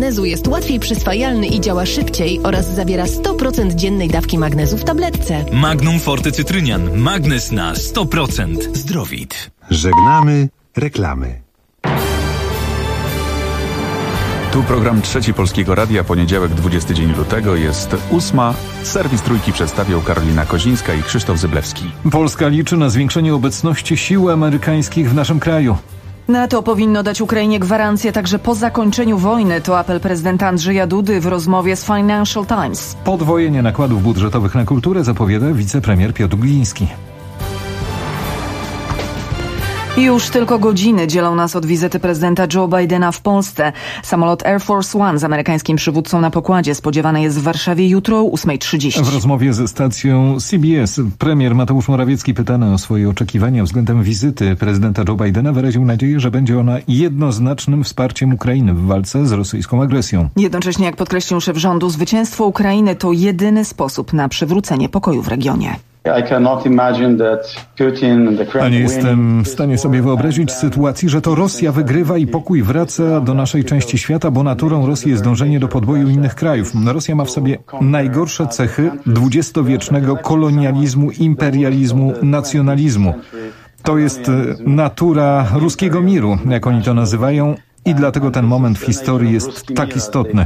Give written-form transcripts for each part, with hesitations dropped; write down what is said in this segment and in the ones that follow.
magnezu jest łatwiej przyswajalny i działa szybciej oraz zawiera 100% dziennej dawki magnezu w tabletce. Magnum Forte Cytrynian. Magnez na 100%. Zdrowit. Żegnamy reklamy. Tu program Trzeci Polskiego Radia, poniedziałek, 20 dzień lutego, jest 8. Serwis Trójki przedstawią Karolina Kozińska i Krzysztof Zyblewski. Polska liczy na zwiększenie obecności sił amerykańskich w naszym kraju. NATO powinno dać Ukrainie gwarancję także po zakończeniu wojny. To apel prezydenta Andrzeja Dudy w rozmowie z Financial Times. Podwojenie nakładów budżetowych na kulturę zapowiada wicepremier Piotr Gliński. Już tylko godziny dzielą nas od wizyty prezydenta Joe Bidena w Polsce. Samolot Air Force One z amerykańskim przywódcą na pokładzie spodziewany jest w Warszawie jutro o 8:30. W rozmowie ze stacją CBS premier Mateusz Morawiecki, pytany o swoje oczekiwania względem wizyty prezydenta Joe Bidena, wyraził nadzieję, że będzie ona jednoznacznym wsparciem Ukrainy w walce z rosyjską agresją. Jednocześnie, jak podkreślił szef rządu, zwycięstwo Ukrainy to jedyny sposób na przywrócenie pokoju w regionie. A nie jestem w stanie sobie wyobrazić sytuacji, że to Rosja wygrywa i pokój wraca do naszej części świata, bo naturą Rosji jest dążenie do podboju innych krajów. Rosja ma w sobie najgorsze cechy dwudziestowiecznego kolonializmu, imperializmu, nacjonalizmu. To jest natura ruskiego miru, jak oni to nazywają. I dlatego ten moment w historii jest tak istotny.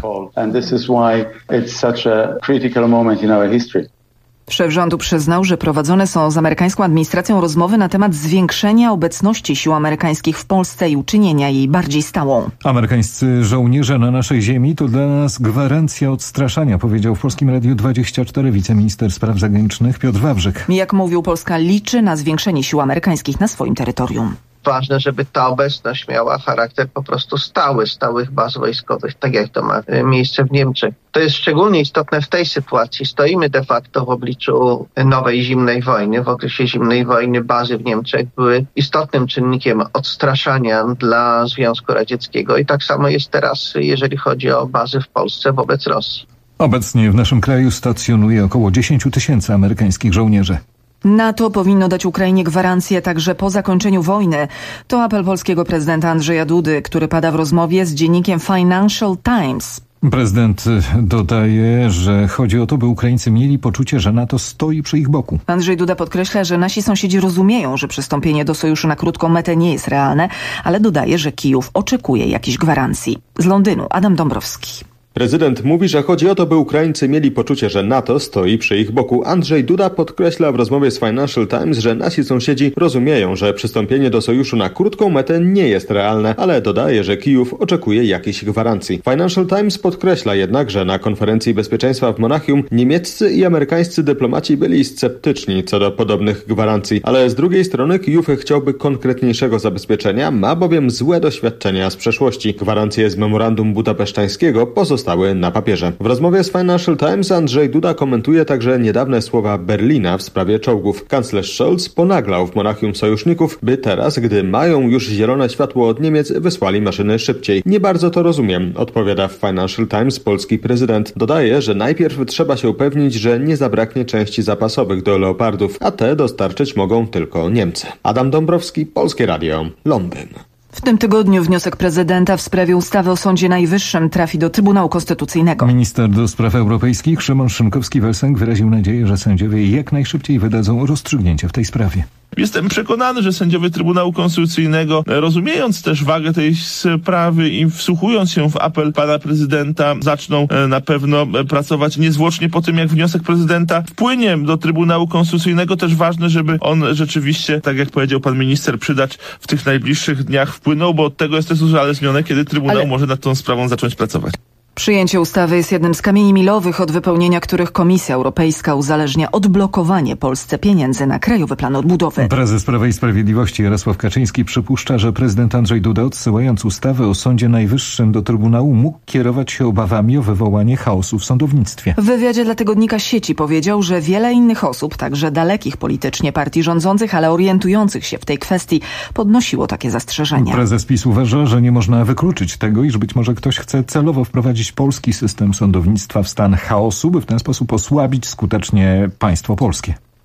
Szef rządu przyznał, że prowadzone są z amerykańską administracją rozmowy na temat zwiększenia obecności sił amerykańskich w Polsce i uczynienia jej bardziej stałą. Amerykańscy żołnierze na naszej ziemi to dla nas gwarancja odstraszania, powiedział w Polskim Radiu 24 wiceminister spraw zagranicznych Piotr Wawrzyk. Jak mówił, Polska liczy na zwiększenie sił amerykańskich na swoim terytorium. Ważne, żeby ta obecność miała charakter po prostu stały, stałych baz wojskowych, tak jak to ma miejsce w Niemczech. To jest szczególnie istotne w tej sytuacji. Stoimy de facto w obliczu nowej zimnej wojny. W okresie zimnej wojny bazy w Niemczech były istotnym czynnikiem odstraszania dla Związku Radzieckiego i tak samo jest teraz, jeżeli chodzi o bazy w Polsce wobec Rosji. Obecnie w naszym kraju stacjonuje około 10 000 amerykańskich żołnierzy. NATO powinno dać Ukrainie gwarancję także po zakończeniu wojny. To apel polskiego prezydenta Andrzeja Dudy, który pada w rozmowie z dziennikiem Financial Times. Prezydent dodaje, że chodzi o to, by Ukraińcy mieli poczucie, że NATO stoi przy ich boku. Andrzej Duda podkreśla, że nasi sąsiedzi rozumieją, że przystąpienie do sojuszu na krótką metę nie jest realne, ale dodaje, że Kijów oczekuje jakichś gwarancji. Z Londynu Adam Dąbrowski. Prezydent mówi, że chodzi o to, by Ukraińcy mieli poczucie, że NATO stoi przy ich boku. Andrzej Duda podkreśla w rozmowie z Financial Times, że nasi sąsiedzi rozumieją, że przystąpienie do sojuszu na krótką metę nie jest realne, ale dodaje, że Kijów oczekuje jakichś gwarancji. Financial Times podkreśla jednak, że na konferencji bezpieczeństwa w Monachium niemieccy i amerykańscy dyplomaci byli sceptyczni co do podobnych gwarancji, ale z drugiej strony Kijów chciałby konkretniejszego zabezpieczenia, ma bowiem złe doświadczenia z przeszłości. Gwarancje z memorandum budapesztańskiego pozostały na papierze. W rozmowie z Financial Times Andrzej Duda komentuje także niedawne słowa Berlina w sprawie czołgów. Kanclerz Scholz ponaglał w Monachium sojuszników, by teraz, gdy mają już zielone światło od Niemiec, wysłali maszyny szybciej. Nie bardzo to rozumiem, odpowiada w Financial Times polski prezydent. Dodaje, że najpierw trzeba się upewnić, że nie zabraknie części zapasowych do Leopardów, a te dostarczyć mogą tylko Niemcy. Adam Dąbrowski, Polskie Radio, Londyn. W tym tygodniu wniosek prezydenta w sprawie ustawy o Sądzie Najwyższym trafi do Trybunału Konstytucyjnego. Minister do spraw europejskich Szymon Szynkowski-Welsenk wyraził nadzieję, że sędziowie jak najszybciej wydadzą rozstrzygnięcie w tej sprawie. Jestem przekonany, że sędziowie Trybunału Konstytucyjnego, rozumiejąc też wagę tej sprawy i wsłuchując się w apel pana prezydenta, zaczną na pewno pracować niezwłocznie po tym, jak wniosek prezydenta wpłynie do Trybunału Konstytucyjnego. Też ważne, żeby on rzeczywiście, tak jak powiedział pan minister Przydacz, w tych najbliższych dniach wpłynął, bo od tego jest też uzależnione, kiedy Trybunał może nad tą sprawą zacząć pracować. Przyjęcie ustawy jest jednym z kamieni milowych, od wypełnienia których Komisja Europejska uzależnia odblokowanie Polsce pieniędzy na Krajowy Plan Odbudowy. Prezes Prawa i Sprawiedliwości Jarosław Kaczyński przypuszcza, że prezydent Andrzej Duda, odsyłając ustawę o Sądzie Najwyższym do Trybunału, mógł kierować się obawami o wywołanie chaosu w sądownictwie. W wywiadzie dla tygodnika Sieci powiedział, że wiele innych osób, także dalekich politycznie partii rządzących, ale orientujących się w tej kwestii, podnosiło takie zastrzeżenia. Prezes PiS uważa, że nie można wykluczyć tego, iż być może ktoś chce celowo wprowadzić polski system sądownictwa w stan chaosu, by w ten sposób osłabić skutecznie państwo polskie.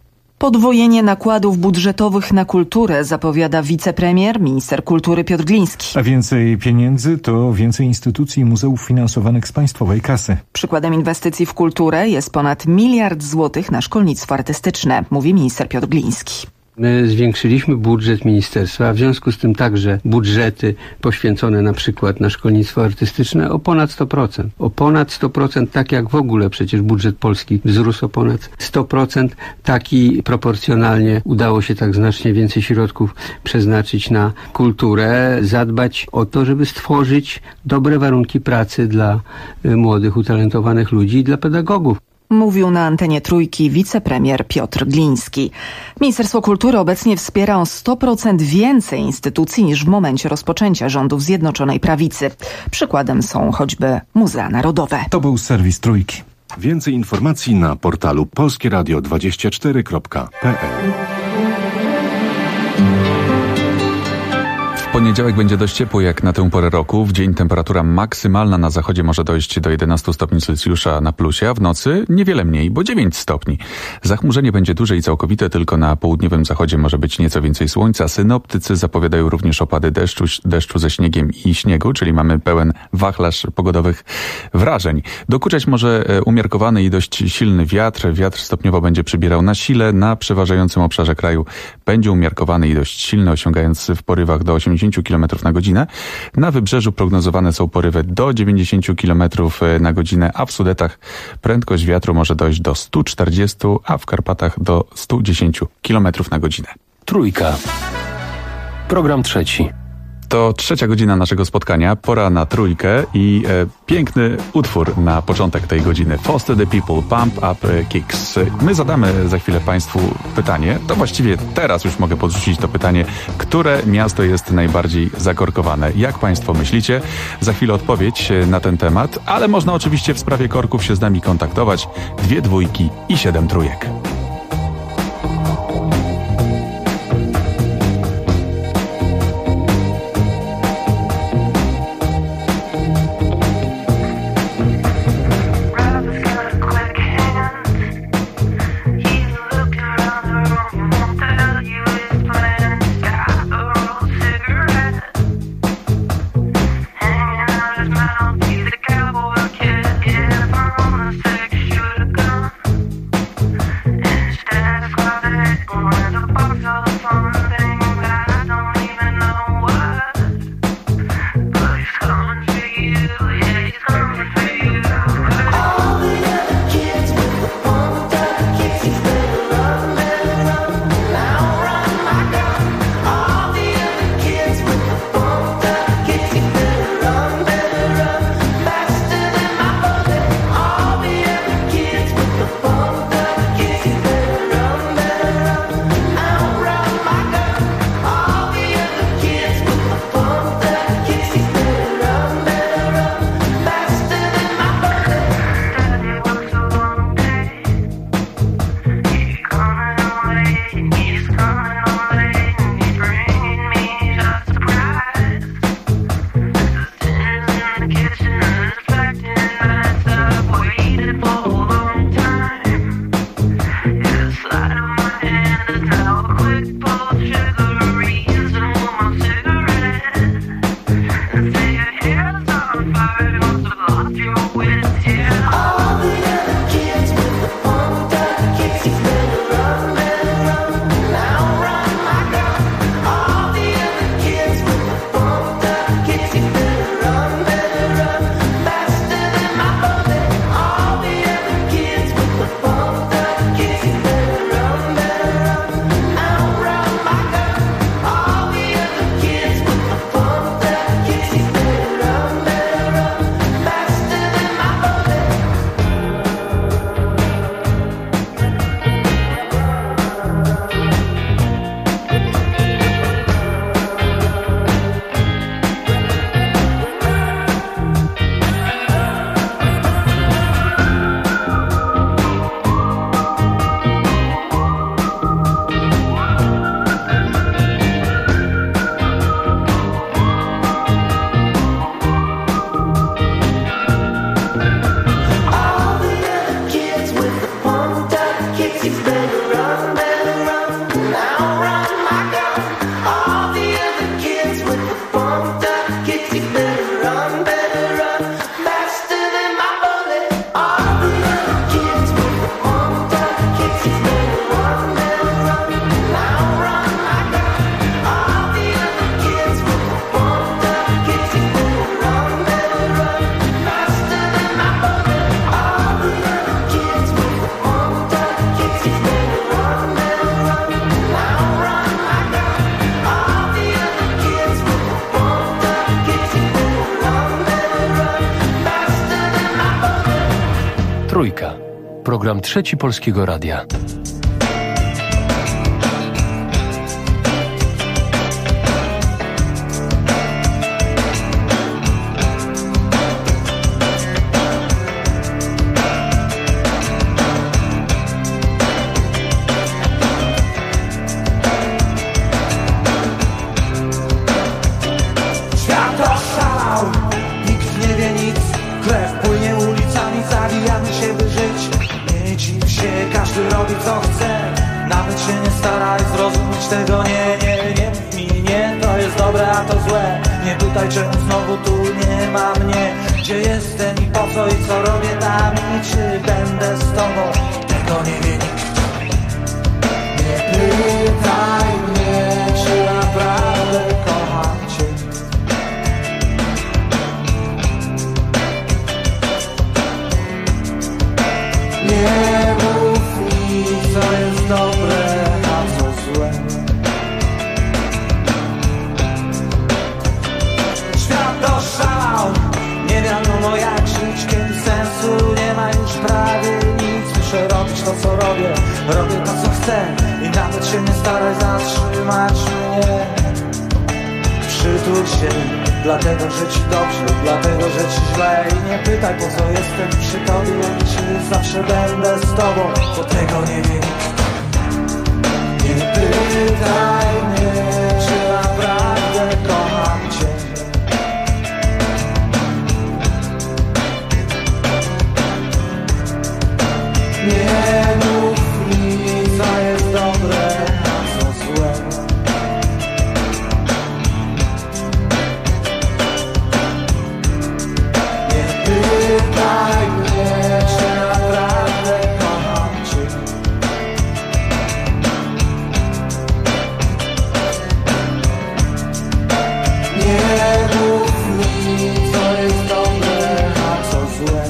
Podwojenie nakładów budżetowych na kulturę zapowiada wicepremier, minister kultury Piotr Gliński. A więcej pieniędzy to więcej instytucji i muzeów finansowanych z państwowej kasy. Przykładem inwestycji w kulturę jest ponad 1 miliard złotych na szkolnictwo artystyczne, mówi minister Piotr Gliński. My zwiększyliśmy budżet ministerstwa, a w związku z tym także budżety poświęcone na przykład na szkolnictwo artystyczne o ponad 100%. O ponad 100%, tak jak w ogóle przecież budżet polski wzrósł o ponad 100%, tak i proporcjonalnie udało się tak znacznie więcej środków przeznaczyć na kulturę, zadbać o to, żeby stworzyć dobre warunki pracy dla młodych, utalentowanych ludzi i dla pedagogów. Mówił na antenie Trójki wicepremier Piotr Gliński. Ministerstwo Kultury obecnie wspiera o 100% więcej instytucji niż w momencie rozpoczęcia rządów Zjednoczonej Prawicy. Przykładem są choćby Muzea Narodowe. To był serwis Trójki. Więcej informacji na portalu polskieradio24.pl. W poniedziałek będzie dość ciepło jak na tę porę roku. W dzień temperatura maksymalna na zachodzie może dojść do 11 stopni Celsjusza na plusie, a w nocy niewiele mniej, bo 9 stopni. Zachmurzenie będzie duże i całkowite, tylko na południowym zachodzie może być nieco więcej słońca. Synoptycy zapowiadają również opady deszczu ze śniegiem i śniegu, czyli mamy pełen wachlarz pogodowych wrażeń. Dokuczać może umiarkowany i dość silny wiatr. Wiatr stopniowo będzie przybierał na sile. Na przeważającym obszarze kraju będzie umiarkowany i dość silny, osiągając w porywach do 80 km na godzinę. Na wybrzeżu prognozowane są porywy do 90 km na godzinę, a w Sudetach prędkość wiatru może dojść do 140, a w Karpatach do 110 km na godzinę. Trójka. Program trzeci. To 3. godzina naszego spotkania, pora na Trójkę i piękny utwór na początek tej godziny. Foster the People, Pump Up Kicks. My zadamy za chwilę Państwu pytanie, to właściwie teraz już mogę podrzucić to pytanie, które miasto jest najbardziej zakorkowane? Jak Państwo myślicie? Za chwilę odpowiedź na ten temat, ale można oczywiście w sprawie korków się z nami kontaktować. 2 dwójki i 7 trójek. Yeah. Trójka. Program Trzeci Polskiego Radia. Tego nie mów mi, nie, to jest dobre, a to złe. Nie pytaj, czemu znowu tu nie ma mnie. Gdzie jestem i po co i co robię tam i czy będę z tobą, tego nie wie nikt. Nie pytaj mnie, czy naprawdę kocham cię. Nie mów mi, co jest dobre, a co złe. Nie wiadomo jak żyć, kiedy sensu nie ma już prawie nic. Muszę robić to co robię, robię to co chcę i nawet się nie staraj zatrzymać mnie. Przytul się, dlatego że ci dobrze, dlatego że ci źle. I nie pytaj po co jestem przy tobie i czy zawsze będę z tobą, bo tego nie wie nikt. Nie pytaj mnie, czy naprawdę kocham cię. Nie mów mi, co jest dobre, a co złe. Nie pytaj mnie, czy naprawdę kocham cię. Nie mów mi, co jest dobre, a co złe.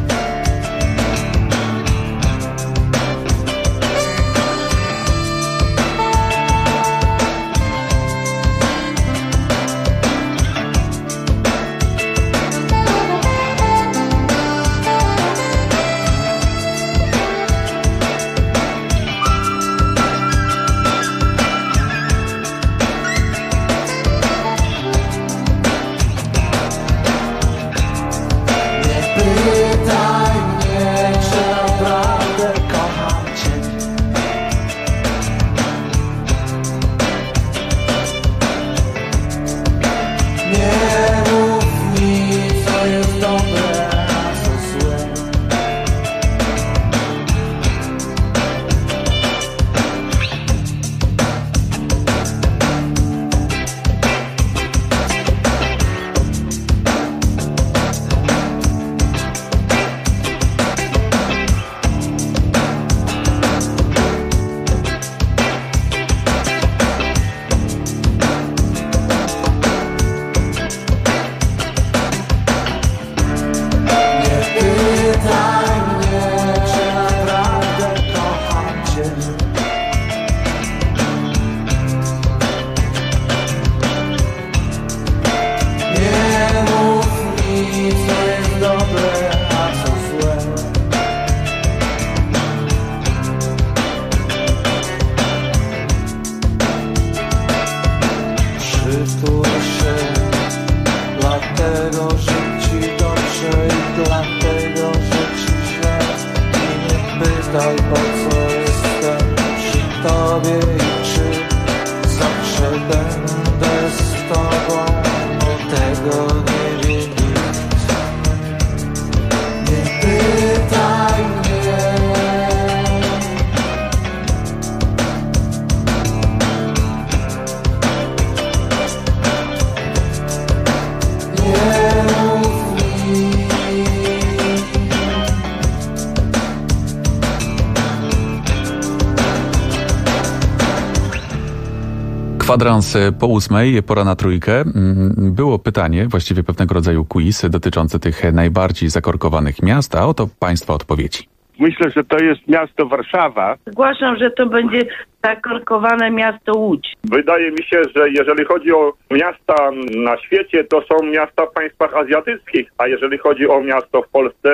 Kwadrans po 8, pora na Trójkę. Było pytanie, właściwie pewnego rodzaju quiz dotyczący tych najbardziej zakorkowanych miast, a oto Państwa odpowiedzi. Myślę, że to jest miasto Warszawa. Zgłaszam, że to będzie zakorkowane miasto Łódź. Wydaje mi się, że jeżeli chodzi o miasta na świecie, to są miasta w państwach azjatyckich, a jeżeli chodzi o miasto w Polsce,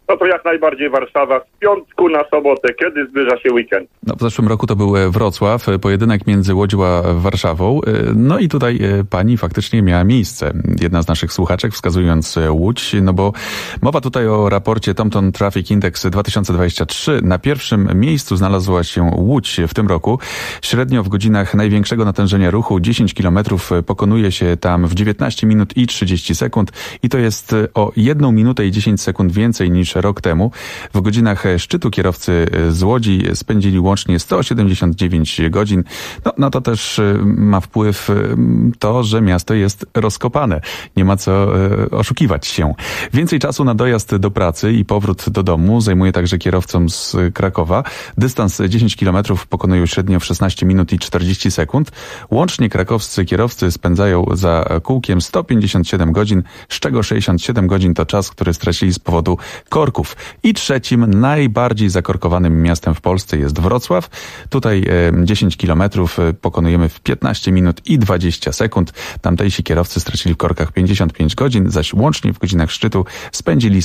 no to jak najbardziej Warszawa z piątku na sobotę, kiedy zbliża się weekend. No, w zeszłym roku to był Wrocław, pojedynek między Łodzią a Warszawą. No i tutaj pani faktycznie miała miejsce. Jedna z naszych słuchaczek wskazując Łódź, no bo mowa tutaj o raporcie TomTom Traffic Index 2023. Na pierwszym miejscu znalazła się Łódź w tym roku. Średnio w godzinach największego natężenia ruchu 10 km pokonuje się tam w 19 minut i 30 sekund i to jest o 1 minutę i 10 sekund więcej niż rok temu. W godzinach szczytu kierowcy z Łodzi spędzili łącznie 179 godzin. No, na to też ma wpływ to, że miasto jest rozkopane. Nie ma co oszukiwać się. Więcej czasu na dojazd do pracy i powrót do domu zajmuje także kierowcom z Krakowa. Dystans 10 km pokonują średnio w 16 minut i 40 sekund. Łącznie krakowscy kierowcy spędzają za kółkiem 157 godzin, z czego 67 godzin to czas, który stracili z powodu korków. I trzecim najbardziej zakorkowanym miastem w Polsce jest Wrocław. Tutaj 10 km pokonujemy w 15 minut i 20 sekund. Tamtejsi kierowcy stracili w korkach 55 godzin, zaś łącznie w godzinach szczytu spędzili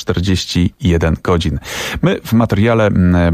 141 godzin. My w materiale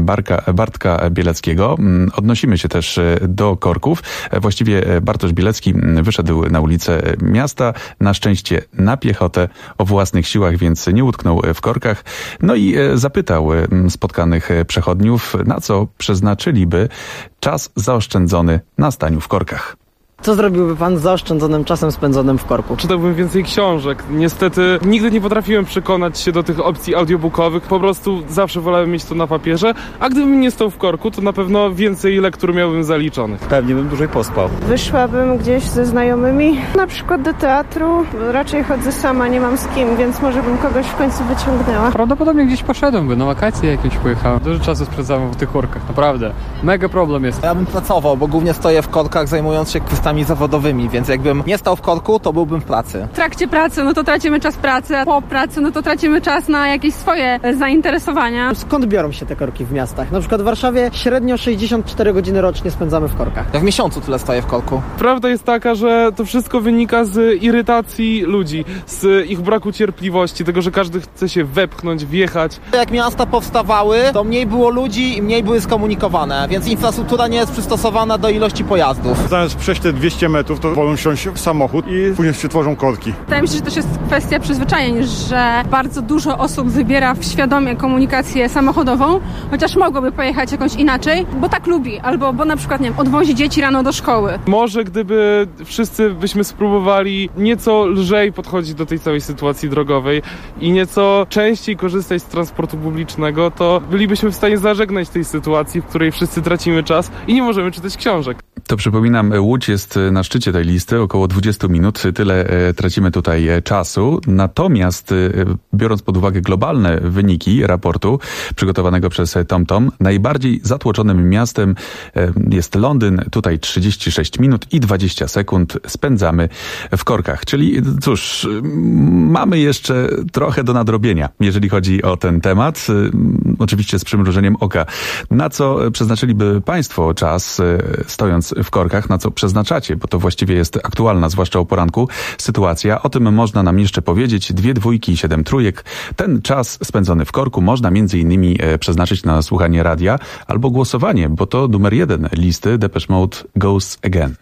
Bartka Bieleckiego odnosimy się też do korków. Właściwie Bartosz Bielecki wyszedł na ulicę miasta, na szczęście na piechotę, o własnych siłach, więc nie utknął w korkach. No i zapytał spotkanych przechodniów, na co przeznaczyliby czas zaoszczędzony na staniu w korkach. Co zrobiłby pan z zaoszczędzonym czasem spędzonym w korku? Czytałbym więcej książek. Niestety nigdy nie potrafiłem przekonać się do tych opcji audiobookowych. Po prostu zawsze wolałem mieć to na papierze, a gdybym nie stał w korku, to na pewno więcej lektur miałbym zaliczonych. Pewnie bym dłużej pospał. Wyszłabym gdzieś ze znajomymi, na przykład do teatru. Raczej chodzę sama, nie mam z kim, więc może bym kogoś w końcu wyciągnęła. Prawdopodobnie gdzieś poszedłbym, na wakacje jakieś pojechałem. Dużo czasu spędzałem w tych korkach, naprawdę. Mega problem jest. Ja bym pracował, bo głównie stoję w korkach, zajmując się kwestiami zawodowymi, więc jakbym nie stał w korku, to byłbym w pracy. W trakcie pracy, no to tracimy czas pracy, a po pracy, no to tracimy czas na jakieś swoje zainteresowania. Skąd biorą się te korki w miastach? Na przykład w Warszawie średnio 64 godziny rocznie spędzamy w korkach. Ja w miesiącu tyle stoję w korku. Prawda jest taka, że to wszystko wynika z irytacji ludzi, z ich braku cierpliwości, tego, że każdy chce się wepchnąć, wjechać. Jak miasta powstawały, to mniej było ludzi i mniej były skomunikowane, więc infrastruktura nie jest przystosowana do ilości pojazdów. Zamiast przejść te 200 metrów, to wolą wsiąść w samochód i później się tworzą korki. Wydaje mi się, że też jest kwestia przyzwyczajeń, że bardzo dużo osób wybiera świadomie komunikację samochodową, chociaż mogłoby pojechać jakoś inaczej, bo tak lubi, albo bo na przykład, nie wiem, odwozi dzieci rano do szkoły. Może gdyby wszyscy byśmy spróbowali nieco lżej podchodzić do tej całej sytuacji drogowej i nieco częściej korzystać z transportu publicznego, to bylibyśmy w stanie zażegnać tej sytuacji, w której wszyscy tracimy czas i nie możemy czytać książek. To przypominam, Łódź jest na szczycie tej listy, około 20 minut, tyle tracimy tutaj czasu. Natomiast biorąc pod uwagę globalne wyniki raportu przygotowanego przez TomTom, najbardziej zatłoczonym miastem jest Londyn. Tutaj 36 minut i 20 sekund spędzamy w korkach. Czyli cóż, mamy jeszcze trochę do nadrobienia, jeżeli chodzi o ten temat. Oczywiście z przymrużeniem oka. Na co przeznaczyliby państwo czas stojąc w korkach, na co przeznaczacie, bo to właściwie jest aktualna, zwłaszcza o poranku, sytuacja. O tym można nam jeszcze powiedzieć. 2 dwójki i 7 trójek. Ten czas spędzony w korku można między innymi przeznaczyć na słuchanie radia albo głosowanie, bo to numer 1 listy Depeche Mode Goes Again.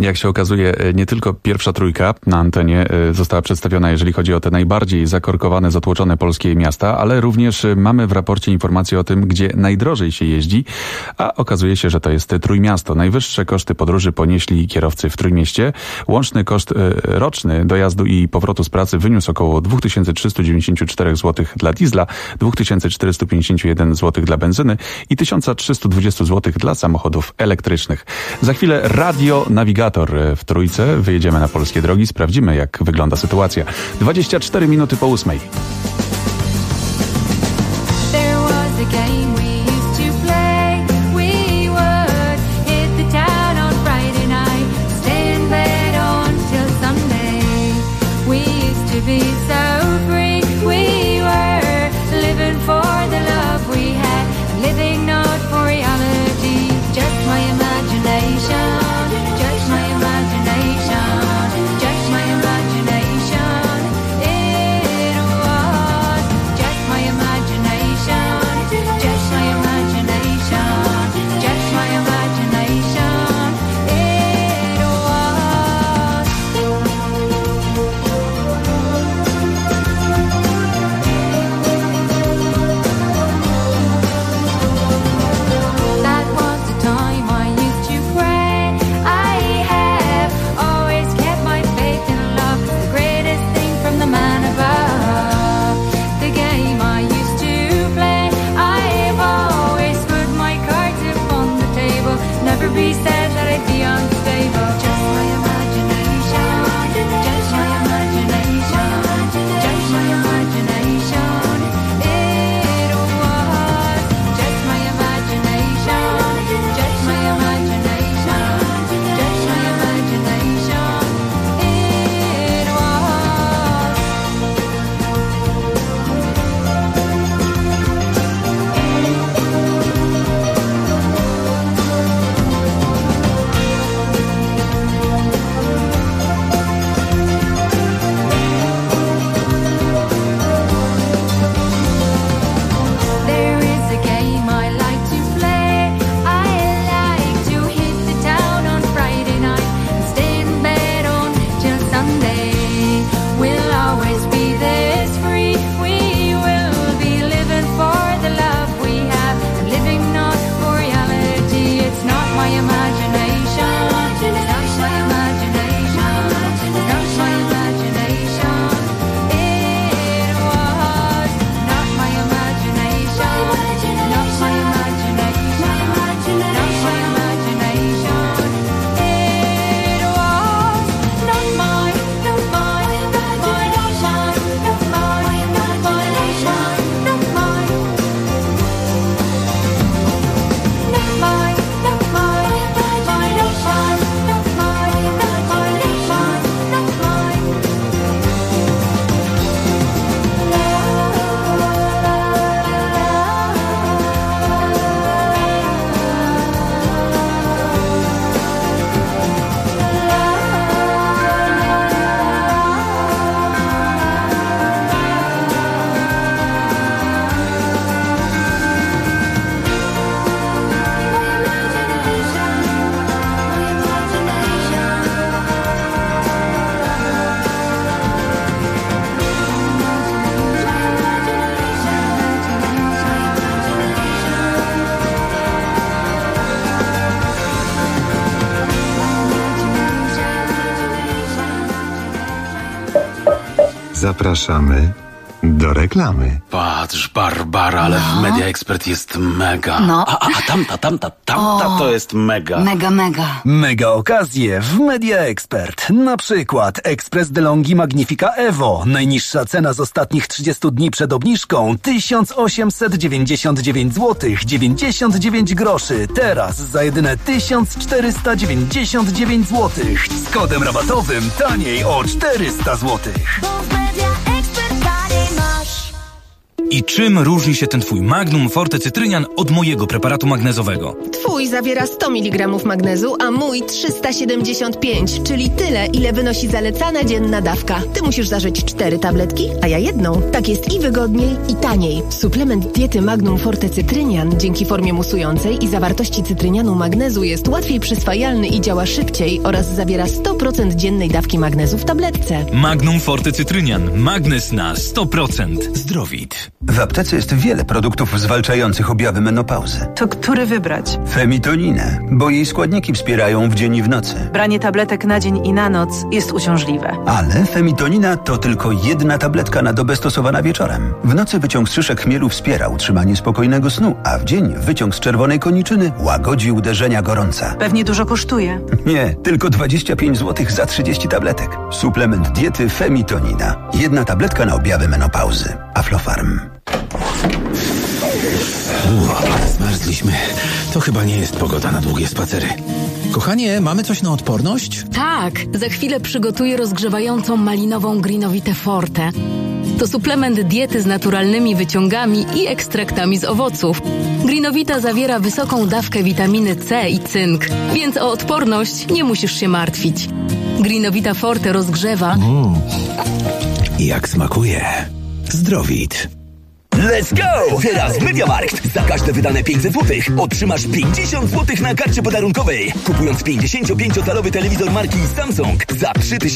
Jak się okazuje, nie tylko pierwsza trójka na antenie została przedstawiona, jeżeli chodzi o te najbardziej zakorkowane, zatłoczone polskie miasta, ale również mamy w raporcie informację o tym, gdzie najdrożej się jeździ, a okazuje się, że to jest Trójmiasto. Najwyższe koszty podróży ponieśli kierowcy w Trójmieście. Łączny koszt roczny dojazdu i powrotu z pracy wyniósł około 2394 zł dla diesla, 2451 zł dla benzyny i 1320 zł dla samochodów elektrycznych. Za chwilę radionawigator w Trójce. Wyjedziemy na polskie drogi, sprawdzimy, jak wygląda sytuacja. 24 minuty po 8. Zapraszamy do reklamy. Patrz, Barbara, ale w Media Expert jest mega. No. A tamta to jest mega. Mega. Mega okazje w Media Expert. Na przykład Express DeLonghi Magnifica Evo. Najniższa cena z ostatnich 30 dni przed obniżką 1899 zł 99 groszy. Teraz za jedyne 1499 zł. Z kodem rabatowym taniej o 400 zł. I czym różni się ten twój Magnum Forte Cytrynian od mojego preparatu magnezowego? Twój zawiera 100 mg magnezu, a mój 375, czyli tyle, ile wynosi zalecana dzienna dawka. Ty musisz zażyć 4 tabletki, a ja jedną. Tak jest i wygodniej, i taniej. Suplement diety Magnum Forte Cytrynian dzięki formie musującej i zawartości cytrynianu magnezu jest łatwiej przyswajalny i działa szybciej oraz zawiera 100% dziennej dawki magnezu w tabletce. Magnum Forte Cytrynian. Magnez na 100%. Zdrowit. W aptece jest wiele produktów zwalczających objawy menopauzy. To który wybrać? Femitoninę, bo jej składniki wspierają w dzień i w nocy. Branie tabletek na dzień i na noc jest uciążliwe. Ale femitonina to tylko jedna tabletka na dobę stosowana wieczorem. W nocy wyciąg z szyszek chmielu wspiera utrzymanie spokojnego snu, a w dzień wyciąg z czerwonej koniczyny łagodzi uderzenia gorąca. Pewnie dużo kosztuje. Nie, tylko 25 zł za 30 tabletek. Suplement diety Femitonina. Jedna tabletka na objawy menopauzy. Aflofarm. Zmarzliśmy. To chyba nie jest pogoda na długie spacery. Kochanie, mamy coś na odporność? Tak, za chwilę przygotuję rozgrzewającą malinową Greenovitę Forte. To suplement diety z naturalnymi wyciągami i ekstraktami z owoców. Greenovita zawiera wysoką dawkę witaminy C i cynk, więc o odporność nie musisz się martwić. Greenovita Forte rozgrzewa. Jak smakuje. Zdrowit. Let's go! Teraz MediaMarkt. Za każde wydane 500 zł otrzymasz 50 zł na karcie podarunkowej. Kupując 55-calowy telewizor marki Samsung za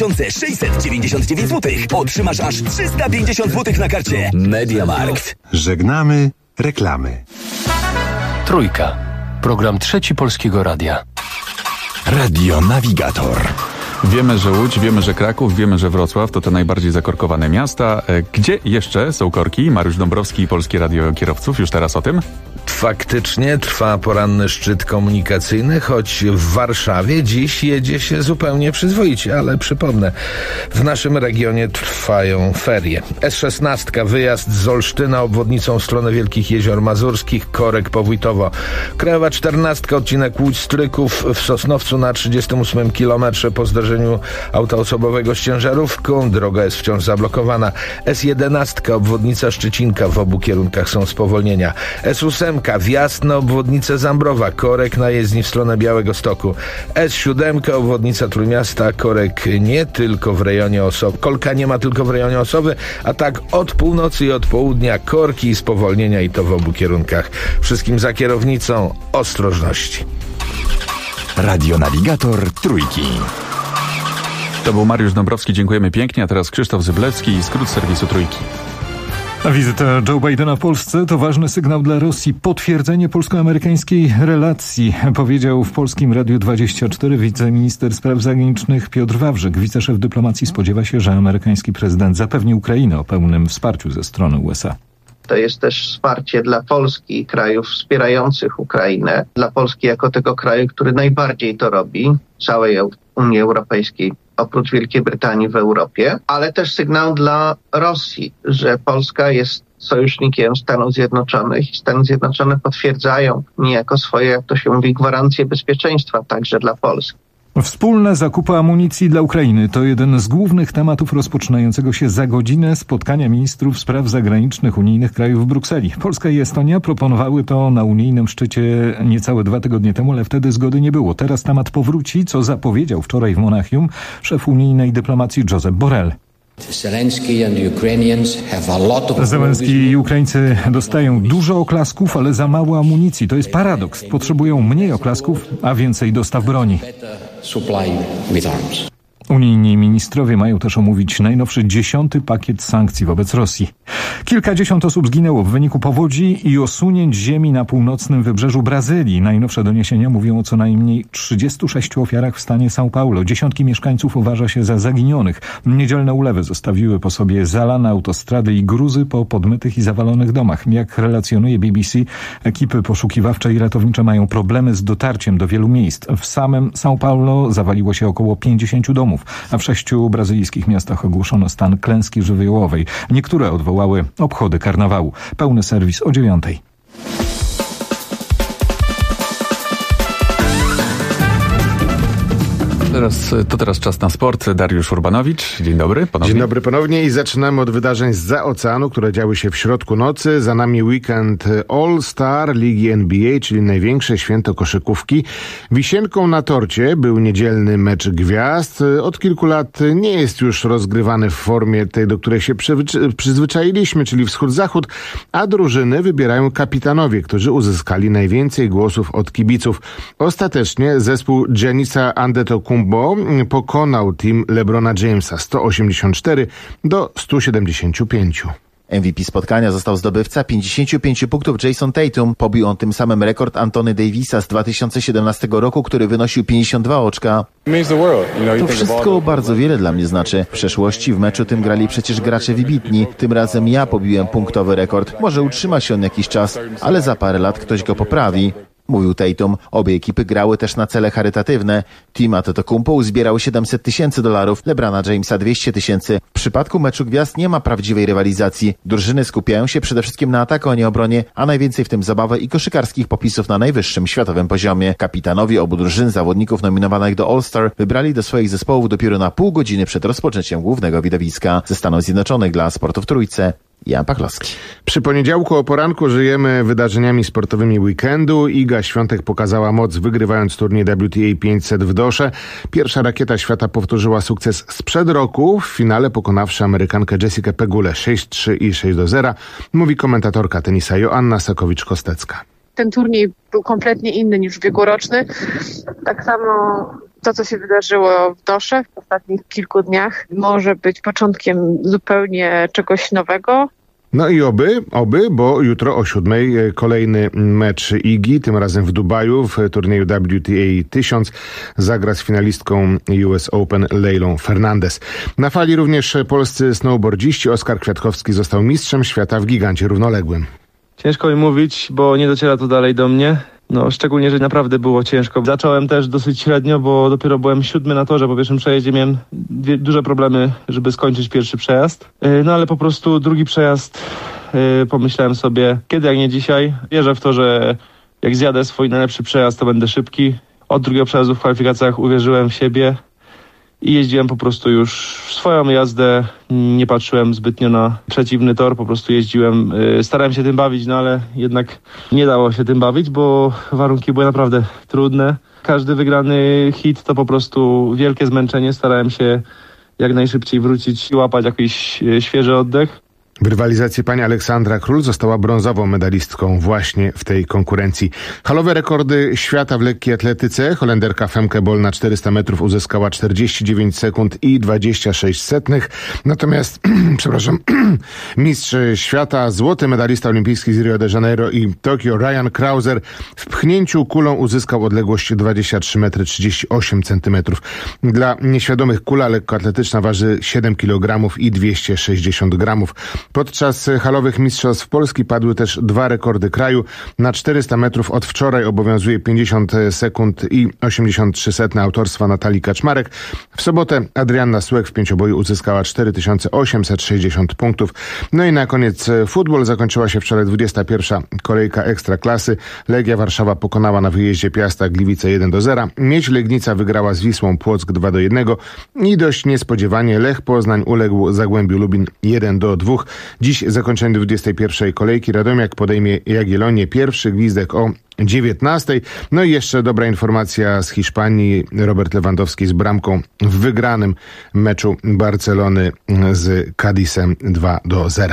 3699 zł otrzymasz aż 350 zł na karcie. MediaMarkt. Żegnamy reklamy. Trójka. Program Trzeci Polskiego Radia. Radio Navigator. Wiemy, że Łódź, wiemy, że Kraków, wiemy, że Wrocław to te najbardziej zakorkowane miasta. Gdzie jeszcze są korki? Mariusz Dąbrowski i Polskie Radio Kierowców. Już teraz o tym. Faktycznie trwa poranny szczyt komunikacyjny, choć w Warszawie dziś jedzie się zupełnie przyzwoicie, ale przypomnę, w naszym regionie trwają ferie. S16, wyjazd z Olsztyna obwodnicą w stronę Wielkich Jezior Mazurskich, korek po Wójtowo. Krajowa 14, odcinek Łódź-Stryków w Sosnowcu na 38 km po zdarzeniu auta osobowego z ciężarówką. Droga jest wciąż zablokowana. S11, obwodnica Szczecinka, w obu kierunkach są spowolnienia. S8, wjazd na obwodnicę Zambrowa, korek na jezdni w stronę Białegostoku. S7, obwodnica Trójmiasta, korek nie tylko w rejonie Osoby. Kolka nie ma tylko w rejonie Osoby, a tak od północy i od południa korki i spowolnienia i to w obu kierunkach. Wszystkim za kierownicą ostrożności. Radio Navigator Trójki. To był Mariusz Dąbrowski, dziękujemy pięknie, a teraz Krzysztof Zyblewski i skrót serwisu Trójki. A wizyta Joe Bidena w Polsce to ważny sygnał dla Rosji, potwierdzenie polsko-amerykańskiej relacji, powiedział w Polskim Radiu 24 wiceminister spraw zagranicznych Piotr Wawrzyk. Wiceszef dyplomacji spodziewa się, że amerykański prezydent zapewni Ukrainę o pełnym wsparciu ze strony USA. To jest też wsparcie dla Polski i krajów wspierających Ukrainę. Dla Polski jako tego kraju, który najbardziej to robi, całej Unii Europejskiej, oprócz Wielkiej Brytanii w Europie, ale też sygnał dla Rosji, że Polska jest sojusznikiem Stanów Zjednoczonych i Stany Zjednoczone potwierdzają niejako swoje, jak to się mówi, gwarancje bezpieczeństwa także dla Polski. Wspólne zakupy amunicji dla Ukrainy to jeden z głównych tematów rozpoczynającego się za godzinę spotkania ministrów spraw zagranicznych unijnych krajów w Brukseli. Polska i Estonia proponowały to na unijnym szczycie niecałe 2 tygodnie temu, ale wtedy zgody nie było. Teraz temat powróci, co zapowiedział wczoraj w Monachium szef unijnej dyplomacji Josep Borrell. Zełenski i Ukraińcy dostają dużo oklasków, ale za mało amunicji. To jest paradoks. Potrzebują mniej oklasków, a więcej dostaw broni. Unijni ministrowie mają też omówić najnowszy 10. pakiet sankcji wobec Rosji. Kilkadziesiąt osób zginęło w wyniku powodzi i osunięć ziemi na północnym wybrzeżu Brazylii. Najnowsze doniesienia mówią o co najmniej 36 ofiarach w stanie São Paulo. Dziesiątki mieszkańców uważa się za zaginionych. Niedzielne ulewy zostawiły po sobie zalane autostrady i gruzy po podmytych i zawalonych domach. Jak relacjonuje BBC, ekipy poszukiwawcze i ratownicze mają problemy z dotarciem do wielu miejsc. W samym São Paulo zawaliło się około 50 domów, a w 6 brazylijskich miastach ogłoszono stan klęski żywiołowej. Niektóre odwołały obchody karnawału. Pełny serwis o 9:00. To teraz czas na sport. Dariusz Urbanowicz, dzień dobry ponownie. Dzień dobry ponownie i zaczynamy od wydarzeń zza oceanu, które działy się w środku nocy. Za nami weekend All-Star Ligi NBA, czyli największe święto koszykówki. Wisienką na torcie był niedzielny mecz gwiazd. Od kilku lat nie jest już rozgrywany w formie tej, do której się przyzwyczailiśmy, czyli wschód-zachód, a drużyny wybierają kapitanowie, którzy uzyskali najwięcej głosów od kibiców. Ostatecznie zespół Giannisa Antetokounmpo pokonał team LeBrona Jamesa 184-175. MVP spotkania został zdobywca 55 punktów Jason Tatum. Pobił on tym samym rekord Anthony Davisa z 2017 roku, który wynosił 52 oczka. To wszystko bardzo wiele dla mnie znaczy. W przeszłości w meczu tym grali przecież gracze wybitni. Tym razem ja pobiłem punktowy rekord. Może utrzyma się on jakiś czas, ale za parę lat ktoś go poprawi. Mówił Tatum. Obie ekipy grały też na cele charytatywne. Team Antetokounmpo uzbierał $700,000, LeBrona Jamesa 200,000. W przypadku meczu gwiazd nie ma prawdziwej rywalizacji. Drużyny skupiają się przede wszystkim na ataku, a nie obronie, a najwięcej w tym zabawy i koszykarskich popisów na najwyższym światowym poziomie. Kapitanowie obu drużyn zawodników nominowanych do All-Star wybrali do swoich zespołów dopiero na pół godziny przed rozpoczęciem głównego widowiska. Ze Stanów Zjednoczonych dla Sportu w Trójce Jan Pachlowski. Przy poniedziałku o poranku żyjemy wydarzeniami sportowymi weekendu. Iga Świątek pokazała moc, wygrywając turniej WTA 500 w Dosze. Pierwsza rakieta świata powtórzyła sukces sprzed roku, w finale pokonawszy Amerykankę Jessikę Pegulę 6-3 i 6-0, mówi komentatorka tenisa Joanna Sakowicz-Kostecka. Ten turniej był kompletnie inny niż ubiegłoroczny. Tak samo to, co się wydarzyło w Dosze w ostatnich kilku dniach, może być początkiem zupełnie czegoś nowego. No i oby, bo jutro o 7:00 kolejny mecz Igi, tym razem w Dubaju w turnieju WTA 1000 zagra z finalistką US Open Leilą Fernandez. Na fali również polscy snowboardziści. Oskar Kwiatkowski został mistrzem świata w gigancie równoległym. Ciężko mi mówić, bo nie dociera to dalej do mnie. No, szczególnie, że naprawdę było ciężko. Zacząłem też dosyć średnio, bo dopiero byłem 7 na torze. Po pierwszym przejeździe miałem duże problemy, żeby skończyć pierwszy przejazd. No ale po prostu drugi przejazd pomyślałem sobie, kiedy jak nie dzisiaj. Wierzę w to, że jak zjadę swój najlepszy przejazd, to będę szybki. Od drugiego przejazdu w kwalifikacjach uwierzyłem w siebie i jeździłem po prostu już swoją jazdę. Nie patrzyłem zbytnio na przeciwny tor, po prostu jeździłem. Starałem się tym bawić, no ale jednak nie dało się tym bawić, bo warunki były naprawdę trudne. Każdy wygrany hit to po prostu wielkie zmęczenie. Starałem się jak najszybciej wrócić i łapać jakiś świeży oddech. W rywalizacji pani Aleksandra Król została brązową medalistką właśnie w tej konkurencji. Halowe rekordy świata w lekkiej atletyce. Holenderka Femke Bol na 400 metrów uzyskała 49 sekund i 26 setnych. Natomiast, mistrz świata, złoty medalista olimpijski z Rio de Janeiro i Tokio Ryan Krauser w pchnięciu kulą uzyskał odległość 23 metry 38 centymetrów. Dla nieświadomych kula lekkoatletyczna waży 7 kg i 260 gramów. Podczas halowych mistrzostw Polski padły też 2 rekordy kraju. Na 400 metrów od wczoraj obowiązuje 50 sekund i 83 setne autorstwa Natalii Kaczmarek. W sobotę Adrianna Sułek w pięcioboju uzyskała 4860 punktów. No i na koniec futbol. Zakończyła się wczoraj 21. kolejka Ekstraklasy. Legia Warszawa pokonała na wyjeździe Piasta Gliwice 1-0. Miedź Legnica wygrała z Wisłą Płock 2-1 i dość niespodziewanie Lech Poznań uległ Zagłębiu Lubin 1-2. Dziś zakończenie 21. kolejki. Radomiak podejmie Jagiellonię. Pierwszy gwizdek o 19:00. No i jeszcze dobra informacja z Hiszpanii. Robert Lewandowski z bramką w wygranym meczu Barcelony z Cadizem 2-0.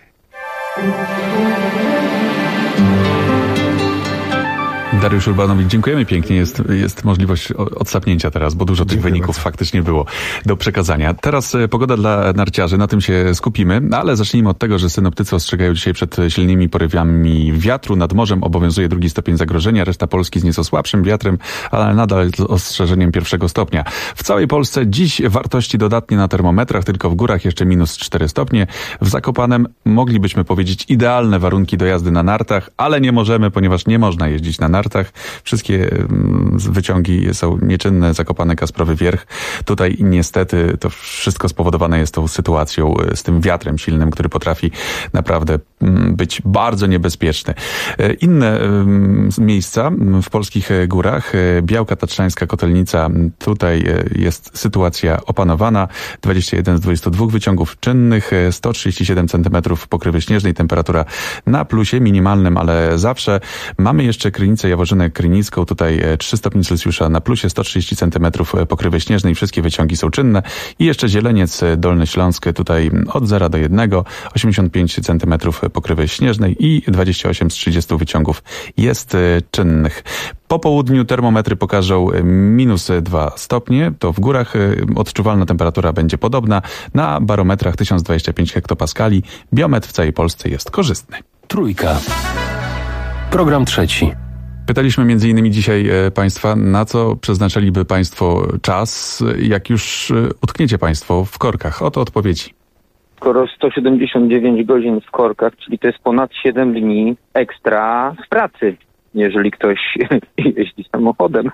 Dariusz Urbanowicz, dziękujemy pięknie. Jest możliwość odsapnięcia teraz, bo dużo tych wyników faktycznie było do przekazania. Teraz pogoda dla narciarzy, na tym się skupimy, ale zacznijmy od tego, że synoptycy ostrzegają dzisiaj przed silnymi porywami wiatru. Nad morzem obowiązuje 2 stopień zagrożenia, reszta Polski z nieco słabszym wiatrem, ale nadal z ostrzeżeniem 1 stopnia. W całej Polsce dziś wartości dodatnie na termometrach, tylko w górach jeszcze -4 stopnie. W Zakopanem moglibyśmy powiedzieć idealne warunki do jazdy na nartach, ale nie możemy, ponieważ nie można jeździć na nartach. Wszystkie wyciągi są nieczynne, Zakopane, Kasprowy Wierch. Tutaj niestety to wszystko spowodowane jest tą sytuacją z tym wiatrem silnym, który potrafi naprawdę być bardzo niebezpieczny. Inne miejsca w polskich górach, Białka Tatrzańska, Kotelnica, tutaj jest sytuacja opanowana. 21 z 22 wyciągów czynnych, 137 cm pokrywy śnieżnej, temperatura na plusie minimalnym, ale zawsze. Mamy jeszcze Krynicę, Jaworzynek, Krynicką, tutaj 3 stopni Celsjusza na plusie, 130 cm pokrywy śnieżnej, wszystkie wyciągi są czynne. I jeszcze Zieleniec, Dolny Śląsk, tutaj od 0 do 1, 85 cm pokrywy śnieżnej i 28 z 30 wyciągów jest czynnych. Po południu termometry pokażą -2 stopnie, to w górach odczuwalna temperatura będzie podobna. Na barometrach 1025 hektopaskali. Biometr w całej Polsce jest korzystny. Trójka. Program trzeci. Pytaliśmy między innymi dzisiaj Państwa, na co przeznaczyliby Państwo czas, jak już utkniecie Państwo w korkach. Oto odpowiedzi. Skoro 179 godzin w korkach, czyli to jest ponad 7 dni ekstra z pracy, jeżeli ktoś jeździ samochodem